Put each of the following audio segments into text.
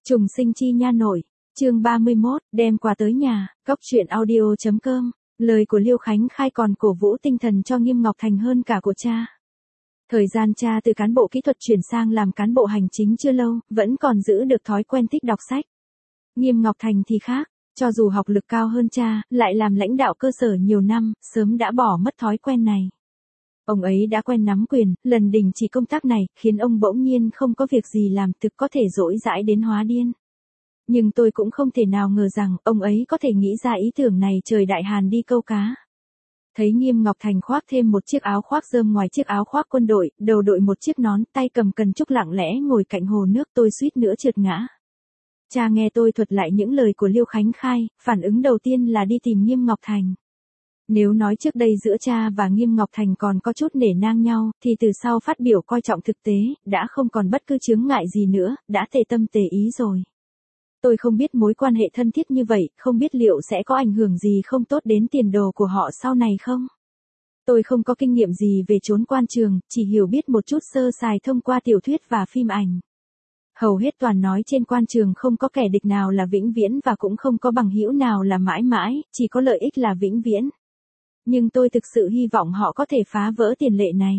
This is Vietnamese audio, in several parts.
Trùng sinh chi nha nội, chương 31, đem quà tới nhà, góc chuyện audio.com, lời của Liêu Khánh Khai còn cổ vũ tinh thần cho Nghiêm Ngọc Thành hơn cả của cha. Thời gian cha từ cán bộ kỹ thuật chuyển sang làm cán bộ hành chính chưa lâu, vẫn còn giữ được thói quen thích đọc sách. Nghiêm Ngọc Thành thì khác, cho dù học lực cao hơn cha, lại làm lãnh đạo cơ sở nhiều năm, sớm đã bỏ mất thói quen này. Ông ấy đã quen nắm quyền, lần đình chỉ công tác này, khiến ông bỗng nhiên không có việc gì làm, thực có thể dỗi dãi đến hóa điên. Nhưng tôi cũng không thể nào ngờ rằng, ông ấy có thể nghĩ ra ý tưởng này trời đại hàn đi câu cá. Thấy Nghiêm Ngọc Thành khoác thêm một chiếc áo khoác rơm ngoài chiếc áo khoác quân đội, đầu đội một chiếc nón, tay cầm cần trúc lặng lẽ ngồi cạnh hồ nước, tôi suýt nữa trượt ngã. Cha nghe tôi thuật lại những lời của Liêu Khánh Khai, phản ứng đầu tiên là đi tìm Nghiêm Ngọc Thành. Nếu nói trước đây giữa cha và Nghiêm Ngọc Thành còn có chút nể nang nhau, thì từ sau phát biểu coi trọng thực tế, đã không còn bất cứ chướng ngại gì nữa, đã tề tâm tề ý rồi. Tôi không biết mối quan hệ thân thiết như vậy, không biết liệu sẽ có ảnh hưởng gì không tốt đến tiền đồ của họ sau này không? Tôi không có kinh nghiệm gì về trốn quan trường, chỉ hiểu biết một chút sơ sài thông qua tiểu thuyết và phim ảnh. Hầu hết toàn nói trên quan trường không có kẻ địch nào là vĩnh viễn và cũng không có bằng hữu nào là mãi mãi, chỉ có lợi ích là vĩnh viễn. Nhưng tôi thực sự hy vọng họ có thể phá vỡ tiền lệ này.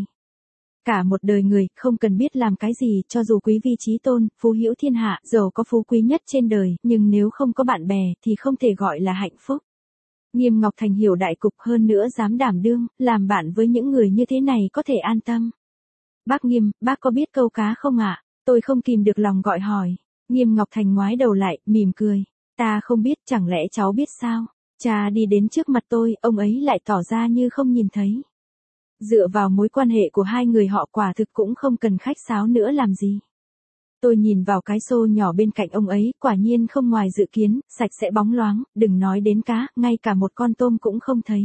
Cả một đời người, không cần biết làm cái gì, cho dù quý vi trí tôn, phú hữu thiên hạ, giàu có phú quý nhất trên đời, nhưng nếu không có bạn bè, thì không thể gọi là hạnh phúc. Nghiêm Ngọc Thành hiểu đại cục hơn nữa dám đảm đương, làm bạn với những người như thế này có thể an tâm. Bác Nghiêm, bác có biết câu cá không ạ? Tôi không kìm được lòng gọi hỏi. Nghiêm Ngọc Thành ngoái đầu lại, mỉm cười. Ta không biết, chẳng lẽ cháu biết sao? Cha đi đến trước mặt tôi, ông ấy lại tỏ ra như không nhìn thấy. Dựa vào mối quan hệ của hai người họ quả thực cũng không cần khách sáo nữa làm gì. Tôi nhìn vào cái xô nhỏ bên cạnh ông ấy, quả nhiên không ngoài dự kiến, sạch sẽ bóng loáng, đừng nói đến cá, ngay cả một con tôm cũng không thấy.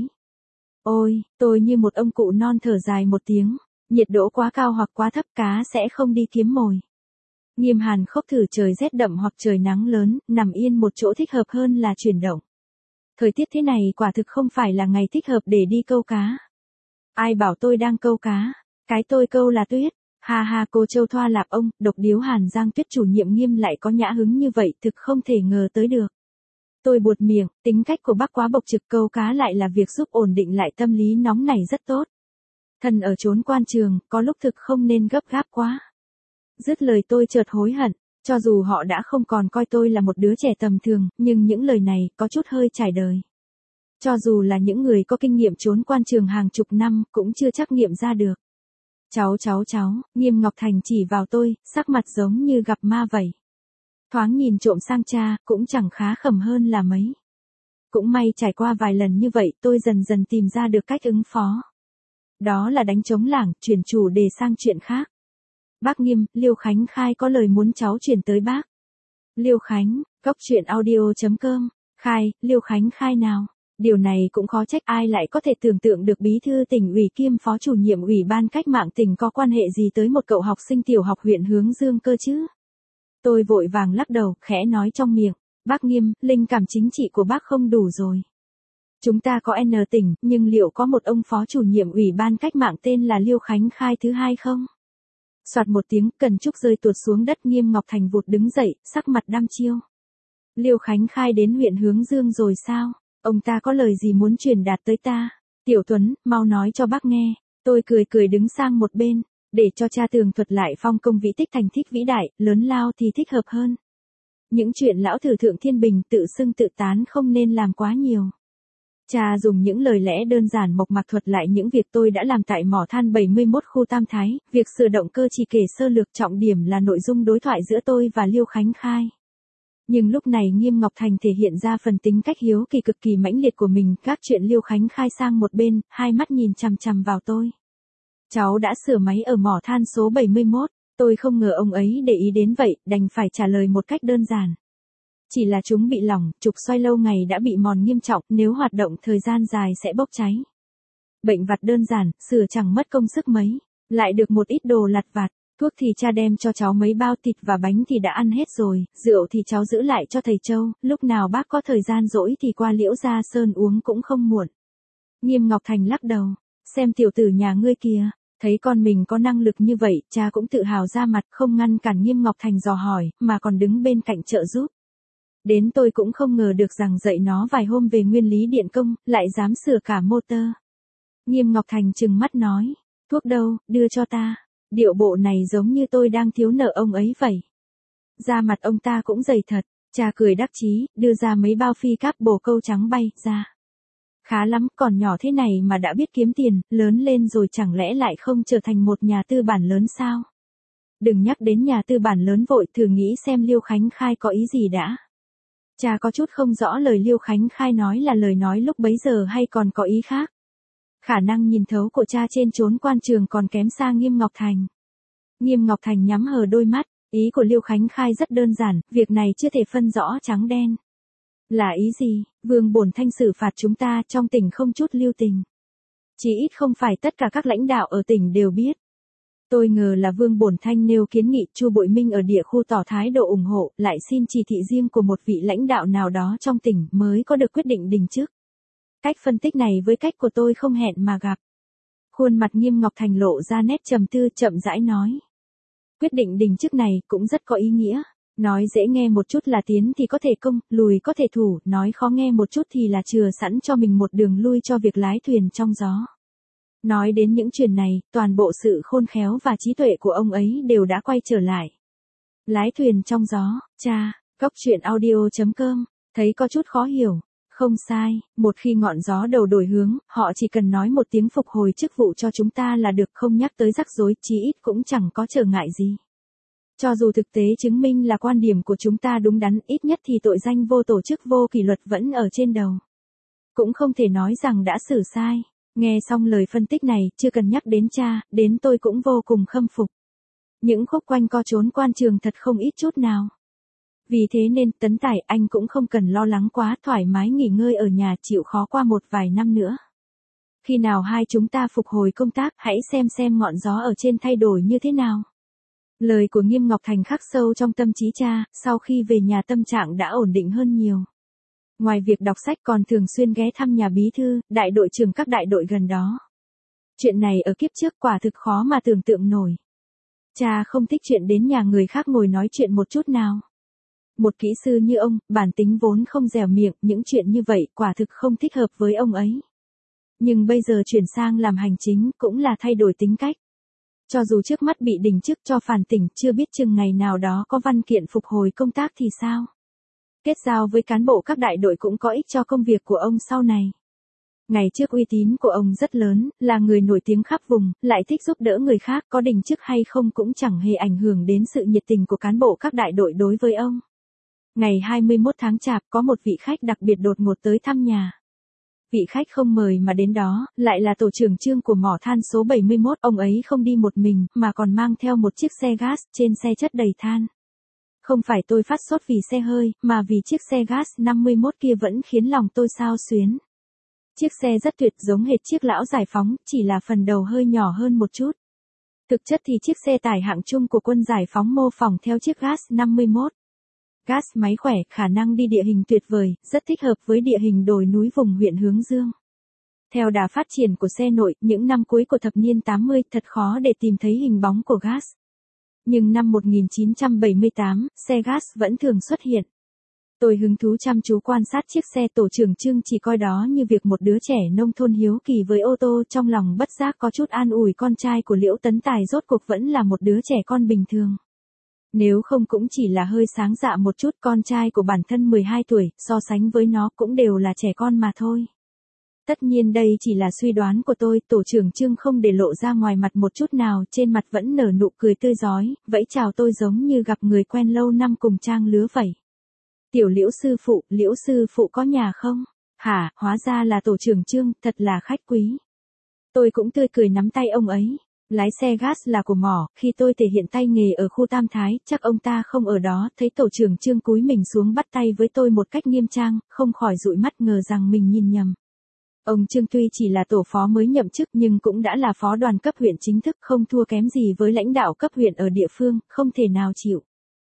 Ôi, tôi như một ông cụ non thở dài một tiếng, nhiệt độ quá cao hoặc quá thấp cá sẽ không đi kiếm mồi. Nghiêm Hàn khốc thử trời rét đậm hoặc trời nắng lớn, nằm yên một chỗ thích hợp hơn là chuyển động. Thời tiết thế này quả thực không phải là ngày thích hợp để đi câu cá. Ai bảo tôi đang câu cá, cái tôi câu là tuyết. Ha ha, cô Châu Thoa Lạp ông, độc điếu Hàn Giang Tuyết chủ nhiệm Nghiêm lại có nhã hứng như vậy, thực không thể ngờ tới được. Tôi buột miệng, tính cách của bác quá bộc trực, câu cá lại là việc giúp ổn định lại tâm lý nóng này rất tốt. Thân ở chốn quan trường, có lúc thực không nên gấp gáp quá. Dứt lời tôi chợt hối hận, cho dù họ đã không còn coi tôi là một đứa trẻ tầm thường, nhưng những lời này có chút hơi trải đời. Cho dù là những người có kinh nghiệm trốn quan trường hàng chục năm, cũng chưa chắc nghiệm ra được. Cháu, Nghiêm Ngọc Thành chỉ vào tôi, sắc mặt giống như gặp ma vậy. Thoáng nhìn trộm sang cha, cũng chẳng khá khẩm hơn là mấy. Cũng may trải qua vài lần như vậy, tôi dần dần tìm ra được cách ứng phó. Đó là đánh trống lảng, chuyển chủ đề sang chuyện khác. Bác Nghiêm, Liêu Khánh Khai có lời muốn cháu chuyển tới bác. Liêu Khánh, góc chuyện audio.com, Khai, Liêu Khánh Khai nào? Điều này cũng khó trách, ai lại có thể tưởng tượng được bí thư tỉnh ủy kiêm phó chủ nhiệm ủy ban cách mạng tỉnh có quan hệ gì tới một cậu học sinh tiểu học huyện Hướng Dương cơ chứ? Tôi vội vàng lắc đầu, khẽ nói trong miệng, bác Nghiêm, linh cảm chính trị của bác không đủ rồi. Chúng ta có N tỉnh, nhưng liệu có một ông phó chủ nhiệm ủy ban cách mạng tên là Liêu Khánh Khai thứ hai không? Soạt một tiếng, cần trúc rơi tuột xuống đất. Nghiêm Ngọc Thành vụt đứng dậy, sắc mặt đăm chiêu. Liêu Khánh Khai đến huyện Hướng Dương rồi sao? Ông ta có lời gì muốn truyền đạt tới ta? Tiểu Tuấn, mau nói cho bác nghe. Tôi cười đứng sang một bên, để cho cha tường thuật lại phong công vĩ tích thành tích vĩ đại, lớn lao thì thích hợp hơn. Những chuyện lão thử thượng thiên bình tự xưng tự tán không nên làm quá nhiều. Cha dùng những lời lẽ đơn giản mộc mạc thuật lại những việc tôi đã làm tại mỏ than 71 khu Tam Thái, việc sửa động cơ chỉ kể sơ lược, trọng điểm là nội dung đối thoại giữa tôi và Liêu Khánh Khai. Nhưng lúc này Nghiêm Ngọc Thành thể hiện ra phần tính cách hiếu kỳ cực kỳ mãnh liệt của mình, các chuyện Liêu Khánh Khai sang một bên, hai mắt nhìn chằm chằm vào tôi. Cháu đã sửa máy ở mỏ than số 71, tôi không ngờ ông ấy để ý đến vậy, đành phải trả lời một cách đơn giản. Chỉ là chúng bị lỏng, trục xoay lâu ngày đã bị mòn nghiêm trọng, nếu hoạt động thời gian dài sẽ bốc cháy. Bệnh vặt đơn giản, sửa chẳng mất công sức mấy, lại được một ít đồ lặt vặt. Thuốc thì cha đem cho cháu mấy bao, thịt và bánh thì đã ăn hết rồi, rượu thì cháu giữ lại cho thầy Châu, lúc nào bác có thời gian rỗi thì qua Liễu Gia Sơn uống cũng không muộn. Nghiêm Ngọc Thành lắc đầu, xem tiểu tử nhà ngươi kìa, Thấy con mình có năng lực như vậy, cha cũng tự hào ra mặt, không ngăn cản Nghiêm Ngọc Thành dò hỏi, mà còn đứng bên cạnh trợ giúp. Đến tôi cũng không ngờ được rằng dạy nó vài hôm về nguyên lý điện công, lại dám sửa cả motor. Nghiêm Ngọc Thành trừng mắt nói, thuốc đâu, đưa cho ta. Điệu bộ này giống như tôi đang thiếu nợ ông ấy vậy. Da mặt ông ta cũng dày thật, cha cười đắc chí, đưa ra mấy bao phi cáp bồ câu trắng bay ra. Khá lắm, còn nhỏ thế này mà đã biết kiếm tiền, lớn lên rồi chẳng lẽ lại không trở thành một nhà tư bản lớn sao? Đừng nhắc đến nhà tư bản lớn vội, thử nghĩ xem Liêu Khánh Khai có ý gì đã. Cha có chút không rõ lời Liêu Khánh Khai nói là lời nói lúc bấy giờ hay còn có ý khác. Khả năng nhìn thấu của cha trên chốn quan trường còn kém xa Nghiêm Ngọc Thành. Nghiêm Ngọc Thành nhắm hờ đôi mắt, ý của Liêu Khánh Khai rất đơn giản, việc này chưa thể phân rõ trắng đen. Là ý gì? Vương Bổn Thanh xử phạt chúng ta trong tỉnh không chút lưu tình. Chỉ ít không phải tất cả các lãnh đạo ở tỉnh đều biết. Tôi ngờ là Vương Bổn Thanh nêu kiến nghị Chu Bội Minh ở địa khu tỏ thái độ ủng hộ, lại xin chỉ thị riêng của một vị lãnh đạo nào đó trong tỉnh mới có được quyết định đình chức. Cách phân tích này với cách của tôi không hẹn mà gặp. Khuôn mặt Nghiêm Ngọc Thành lộ ra nét trầm tư, chậm rãi nói. Quyết định đình chức này cũng rất có ý nghĩa. Nói dễ nghe một chút là tiến thì có thể công, lùi có thể thủ, nói khó nghe một chút thì là chừa sẵn cho mình một đường lui cho việc lái thuyền trong gió. Nói đến những chuyện này, toàn bộ sự khôn khéo và trí tuệ của ông ấy đều đã quay trở lại. Lái thuyền trong gió, cha, coctruyện.audio.com, thấy có chút khó hiểu. Không sai, một khi ngọn gió đầu đổi hướng, họ chỉ cần nói một tiếng phục hồi chức vụ cho chúng ta là được, không nhắc tới rắc rối, chí ít cũng chẳng có trở ngại gì. Cho dù thực tế chứng minh là quan điểm của chúng ta đúng đắn, ít nhất thì tội danh vô tổ chức vô kỷ luật vẫn ở trên đầu. Cũng không thể nói rằng đã xử sai. Nghe xong lời phân tích này, chưa cần nhắc đến cha, đến tôi cũng vô cùng khâm phục. Những khúc quanh co trốn quan trường thật không ít chút nào. Vì thế nên, Tấn Tài, anh cũng không cần lo lắng quá, thoải mái nghỉ ngơi ở nhà, chịu khó qua một vài năm nữa. Khi nào hai chúng ta phục hồi công tác, hãy xem ngọn gió ở trên thay đổi như thế nào. Lời của Nghiêm Ngọc Thành khắc sâu trong tâm trí cha, sau khi về nhà tâm trạng đã ổn định hơn nhiều. Ngoài việc đọc sách còn thường xuyên ghé thăm nhà bí thư, đại đội trưởng các đại đội gần đó. Chuyện này ở kiếp trước quả thực khó mà tưởng tượng nổi. Cha không thích chuyện đến nhà người khác ngồi nói chuyện một chút nào. Một kỹ sư như ông, bản tính vốn không dẻo miệng, những chuyện như vậy quả thực không thích hợp với ông ấy. Nhưng bây giờ chuyển sang làm hành chính cũng là thay đổi tính cách. Cho dù trước mắt bị đình chức cho phản tỉnh, chưa biết chừng ngày nào đó có văn kiện phục hồi công tác thì sao. Kết giao với cán bộ các đại đội cũng có ích cho công việc của ông sau này. Ngày trước uy tín của ông rất lớn, là người nổi tiếng khắp vùng, lại thích giúp đỡ người khác, có đình chức hay không cũng chẳng hề ảnh hưởng đến sự nhiệt tình của cán bộ các đại đội đối với ông. Ngày 21 tháng Chạp có một vị khách đặc biệt đột ngột tới thăm nhà. Vị khách không mời mà đến đó, lại là tổ trưởng Trương của mỏ than số 71, ông ấy không đi một mình, mà còn mang theo một chiếc xe gas, trên xe chất đầy than. Không phải tôi phát sốt vì xe hơi, mà vì chiếc xe gas 51 kia vẫn khiến lòng tôi xao xuyến. Chiếc xe rất tuyệt, giống hệt chiếc lão giải phóng, chỉ là phần đầu hơi nhỏ hơn một chút. Thực chất thì chiếc xe tải hạng trung của quân giải phóng mô phỏng theo chiếc gas 51. Gas máy khỏe, khả năng đi địa hình tuyệt vời, rất thích hợp với địa hình đồi núi vùng huyện Hướng Dương. Theo đà phát triển của xe nội, những năm cuối của thập niên 80, thật khó để tìm thấy hình bóng của gas. Nhưng năm 1978, xe gas vẫn thường xuất hiện. Tôi hứng thú chăm chú quan sát chiếc xe, tổ trưởng Trương chỉ coi đó như việc một đứa trẻ nông thôn hiếu kỳ với ô tô, trong lòng bất giác có chút an ủi con trai của Liễu Tấn Tài rốt cuộc vẫn là một đứa trẻ con bình thường. Nếu không cũng chỉ là hơi sáng dạ một chút, con trai của bản thân 12 tuổi, so sánh với nó cũng đều là trẻ con mà thôi. Tất nhiên đây chỉ là suy đoán của tôi, tổ trưởng Trương không để lộ ra ngoài mặt một chút nào, trên mặt vẫn nở nụ cười tươi rói, vẫy chào tôi giống như gặp người quen lâu năm cùng trang lứa vậy. Tiểu Liễu sư phụ có nhà không? Hả, hóa ra là tổ trưởng Trương, thật là khách quý. Tôi cũng tươi cười nắm tay ông ấy. Lái xe gas là của mỏ, khi tôi thể hiện tay nghề ở khu Tam Thái, chắc ông ta không ở đó, thấy tổ trưởng Trương cúi mình xuống bắt tay với tôi một cách nghiêm trang, không khỏi dụi mắt ngờ rằng mình nhìn nhầm. Ông Trương tuy chỉ là tổ phó mới nhậm chức nhưng cũng đã là phó đoàn cấp huyện chính thức, không thua kém gì với lãnh đạo cấp huyện ở địa phương, không thể nào chịu.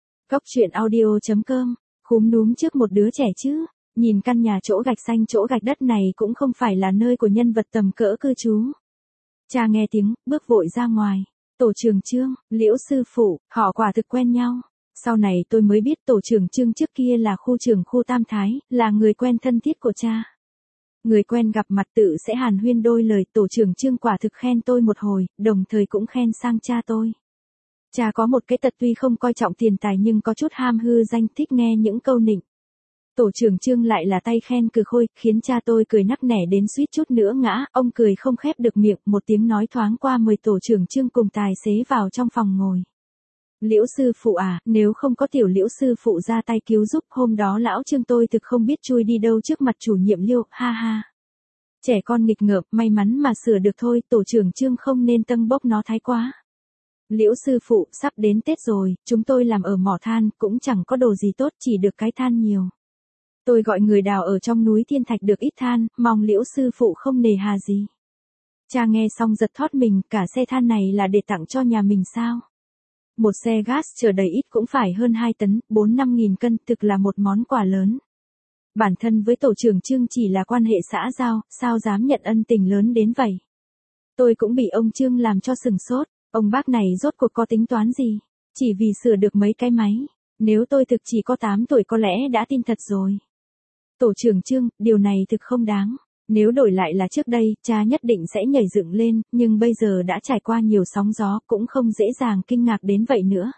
Coctruyện.audio.com, khúm núm trước một đứa trẻ chứ, nhìn căn nhà chỗ gạch xanh chỗ gạch đất này cũng không phải là nơi của nhân vật tầm cỡ cư trú. Cha nghe tiếng, bước vội ra ngoài. Tổ trưởng Trương, Liễu sư phụ, họ quả thực quen nhau. Sau này tôi mới biết tổ trưởng Trương trước kia là khu trưởng khu Tam Thái, là người quen thân thiết của cha. Người quen gặp mặt tự sẽ hàn huyên đôi lời, tổ trưởng Trương quả thực khen tôi một hồi, đồng thời cũng khen sang cha tôi. Cha có một cái tật tuy không coi trọng tiền tài nhưng có chút ham hư danh, thích nghe những câu nịnh. Tổ trưởng Trương lại là tay khen cừ khôi, khiến cha tôi cười nắc nẻ đến suýt chút nữa ngã, ông cười không khép được miệng, một tiếng nói thoáng qua mời tổ trưởng Trương cùng tài xế vào trong phòng ngồi. Liễu sư phụ à, nếu không có tiểu Liễu sư phụ ra tay cứu giúp, hôm đó lão Trương tôi thực không biết chui đi đâu trước mặt chủ nhiệm Liêu, ha ha. Trẻ con nghịch ngợm, may mắn mà sửa được thôi, tổ trưởng Trương không nên tâng bốc nó thái quá. Liễu sư phụ, sắp đến Tết rồi, chúng tôi làm ở mỏ than, cũng chẳng có đồ gì tốt, chỉ được cái than nhiều. Tôi gọi người đào ở trong núi Thiên Thạch được ít than, mong Liễu sư phụ không nề hà gì. Cha nghe xong giật thót mình, cả xe than này là để tặng cho nhà mình sao? Một xe gas chở đầy ít cũng phải hơn 2 tấn, 4-5 nghìn cân, thực là một món quà lớn. Bản thân với tổ trưởng Trương chỉ là quan hệ xã giao, sao dám nhận ân tình lớn đến vậy? Tôi cũng bị ông Trương làm cho sừng sốt, ông bác này rốt cuộc có tính toán gì? Chỉ vì sửa được mấy cái máy, nếu tôi thực chỉ có 8 tuổi có lẽ đã tin thật rồi. Tổ trưởng Trương, điều này thực không đáng. Nếu đổi lại là trước đây, cha nhất định sẽ nhảy dựng lên, nhưng bây giờ đã trải qua nhiều sóng gió, cũng không dễ dàng kinh ngạc đến vậy nữa.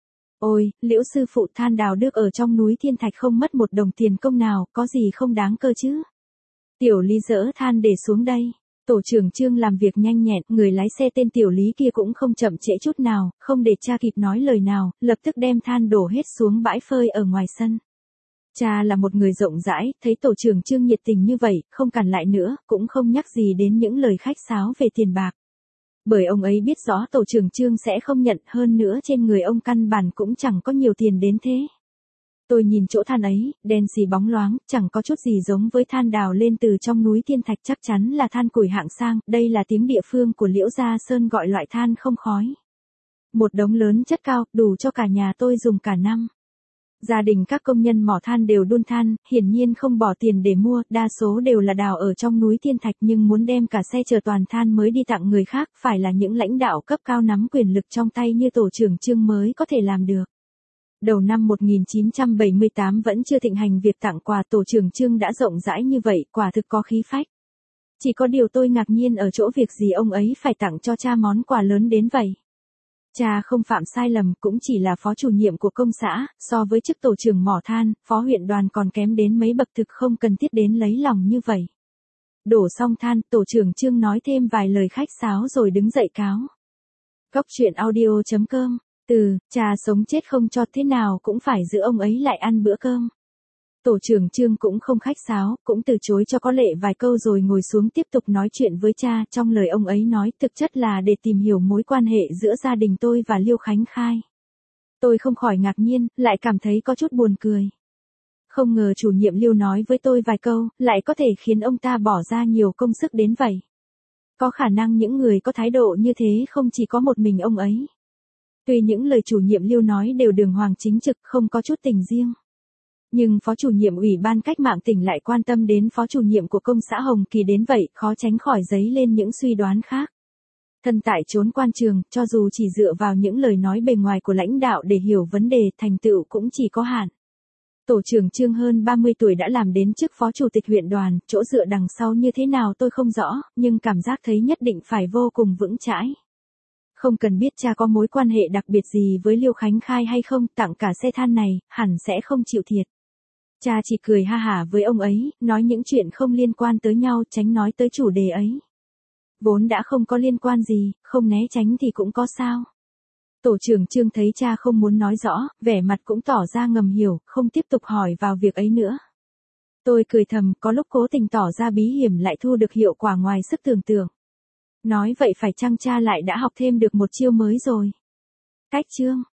Ôi, Liễu sư phụ, than đào được ở trong núi Thiên Thạch không mất một đồng tiền công nào, có gì không đáng cơ chứ? Tiểu Lý dỡ than để xuống đây. Tổ trưởng Trương làm việc nhanh nhẹn, người lái xe tên Tiểu Lý kia cũng không chậm trễ chút nào, không để cha kịp nói lời nào, lập tức đem than đổ hết xuống bãi phơi ở ngoài sân. Cha là một người rộng rãi, thấy tổ trưởng Trương nhiệt tình như vậy, không cản lại nữa, cũng không nhắc gì đến những lời khách sáo về tiền bạc. Bởi ông ấy biết rõ tổ trưởng Trương sẽ không nhận, hơn nữa trên người ông căn bản cũng chẳng có nhiều tiền đến thế. Tôi nhìn chỗ than ấy, đen xì bóng loáng, chẳng có chút gì giống với than đào lên từ trong núi Thiên Thạch, chắc chắn là than củi hạng sang, đây là tiếng địa phương của Liễu Gia Sơn gọi loại than không khói. Một đống lớn chất cao, đủ cho cả nhà tôi dùng cả năm. Gia đình các công nhân mỏ than đều đun than, hiển nhiên không bỏ tiền để mua, đa số đều là đào ở trong núi Thiên Thạch nhưng muốn đem cả xe chở toàn than mới đi tặng người khác, phải là những lãnh đạo cấp cao nắm quyền lực trong tay như tổ trưởng Trương mới có thể làm được. Đầu năm 1978 vẫn chưa thịnh hành việc tặng quà, tổ trưởng Trương đã rộng rãi như vậy, quả thực có khí phách. Chỉ có điều tôi ngạc nhiên ở chỗ việc gì ông ấy phải tặng cho cha món quà lớn đến vậy. Cha không phạm sai lầm, cũng chỉ là phó chủ nhiệm của công xã, so với chức tổ trưởng mỏ than, phó huyện đoàn còn kém đến mấy bậc, thực không cần thiết đến lấy lòng như vậy. Đổ xong than, tổ trưởng Trương nói thêm vài lời khách sáo rồi đứng dậy cáo. Góc truyện audio.com, cha sống chết không cho, thế nào cũng phải giữ ông ấy lại ăn bữa cơm. Tổ trưởng Trương cũng không khách sáo, cũng từ chối cho có lệ vài câu rồi ngồi xuống tiếp tục nói chuyện với cha, trong lời ông ấy nói thực chất là để tìm hiểu mối quan hệ giữa gia đình tôi và Liêu Khánh Khai. Tôi không khỏi ngạc nhiên, lại cảm thấy có chút buồn cười. Không ngờ chủ nhiệm Liêu nói với tôi vài câu, lại có thể khiến ông ta bỏ ra nhiều công sức đến vậy. Có khả năng những người có thái độ như thế không chỉ có một mình ông ấy. Tuy những lời chủ nhiệm Liêu nói đều đường hoàng chính trực, không có chút tình riêng. Nhưng phó chủ nhiệm Ủy ban Cách mạng tỉnh lại quan tâm đến phó chủ nhiệm của công xã Hồng Kỳ đến vậy, khó tránh khỏi dấy lên những suy đoán khác. Thân tại chốn quan trường, cho dù chỉ dựa vào những lời nói bề ngoài của lãnh đạo để hiểu vấn đề, thành tựu cũng chỉ có hạn. Tổ trưởng Trương hơn 30 tuổi đã làm đến chức phó chủ tịch huyện đoàn, chỗ dựa đằng sau như thế nào tôi không rõ, nhưng cảm giác thấy nhất định phải vô cùng vững chãi. Không cần biết cha có mối quan hệ đặc biệt gì với Liêu Khánh Khai hay không, tặng cả xe than này, hẳn sẽ không chịu thiệt. Cha chỉ cười ha hả với ông ấy, nói những chuyện không liên quan tới nhau, tránh nói tới chủ đề ấy. Vốn đã không có liên quan gì, không né tránh thì cũng có sao. Tổ trưởng Trương thấy cha không muốn nói rõ, vẻ mặt cũng tỏ ra ngầm hiểu, không tiếp tục hỏi vào việc ấy nữa. Tôi cười thầm, có lúc cố tình tỏ ra bí hiểm lại thu được hiệu quả ngoài sức tưởng tượng. Nói vậy phải chăng cha lại đã học thêm được một chiêu mới rồi? Cách chương